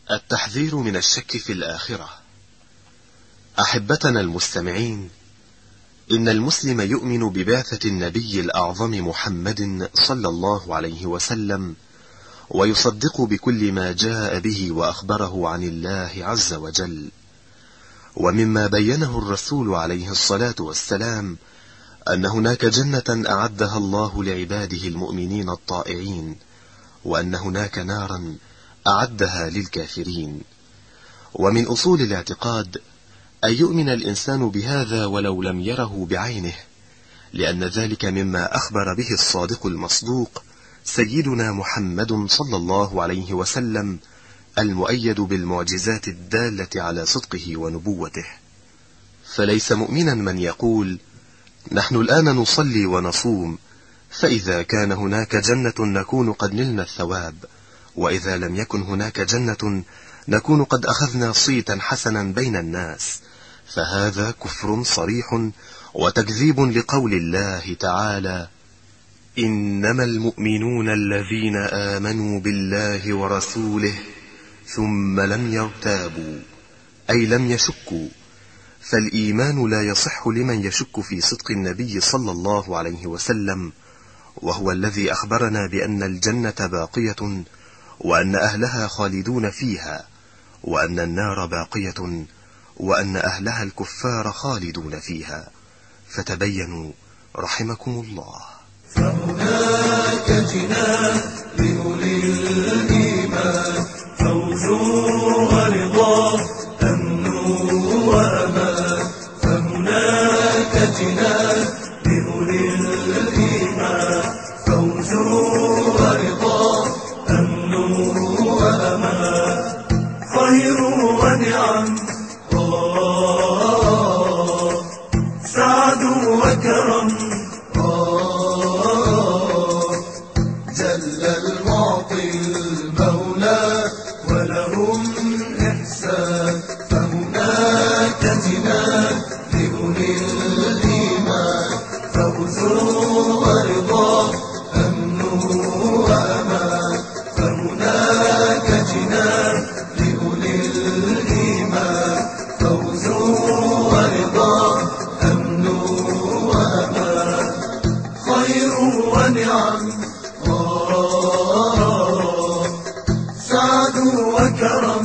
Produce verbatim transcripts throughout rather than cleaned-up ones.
التحذير من الشك في الآخرة. أحبتنا المستمعين، إن المسلم يؤمن ببعثة النبي الأعظم محمد صلى الله عليه وسلم، ويصدق بكل ما جاء به وأخبره عن الله عز وجل. ومما بينه الرسول عليه الصلاة والسلام أن هناك جنة أعدها الله لعباده المؤمنين الطائعين، وأن هناك نارا أعدها للكافرين. ومن أصول الاعتقاد أن يؤمن الإنسان بهذا ولو لم يره بعينه، لأن ذلك مما أخبر به الصادق المصدوق سيدنا محمد صلى الله عليه وسلم، المؤيد بالمعجزات الدالة على صدقه ونبوته. فليس مؤمنا من يقول: نحن الآن نصلي ونصوم، فإذا كان هناك جنة نكون قد نلنا الثواب، وإذا لم يكن هناك جنة نكون قد أخذنا صيتا حسنا بين الناس. فهذا كفر صريح وتكذيب لقول الله تعالى: إنما المؤمنون الذين آمنوا بالله ورسوله ثم لم يرتابوا، أي لم يشكوا. فالإيمان لا يصح لمن يشك في صدق النبي صلى الله عليه وسلم، وهو الذي أخبرنا بأن الجنة باقية، وأن أهلها خالدون فيها، وأن النار باقية، وأن أهلها الكفار خالدون فيها. فتبينوا رحمكم الله. فهناك جنان لأولي الإيمان، فوز ورضا، أمن وأمان. فهناك جنان لأولي الإيمان، فوز ورضا، أمن وأمان. خير ونعم، سعد وكرم، جل المعطي المولى ولهم إحسان. فهناك جنان لأولي الإيمان، فوز ورضا، أمن وأمان. فهناك جنان لأولي الإيمان، فوز ورضا، أمن وأمان. خير ونعم، سعد وكرم،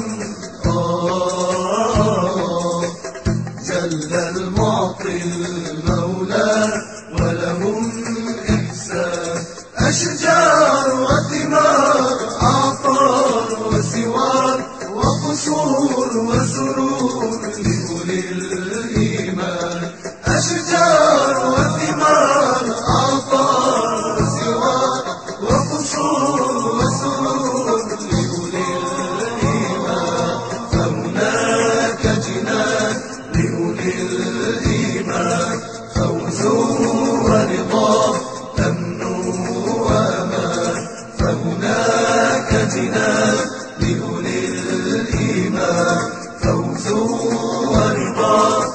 جل المعطي المولى ولهم إحسان. أشجار وثمار، أعطار وسوار، وقصور وسرور لأولي الإيمان. أشجار وثمار، أعطار وسوار، وقصور وسرور لأولي الإيمان. فهناك جنان لأولي الإيمان، فوز ورضا، أمن وأمان. فهناك جنان لأولي الإيمان، فوز ورضا،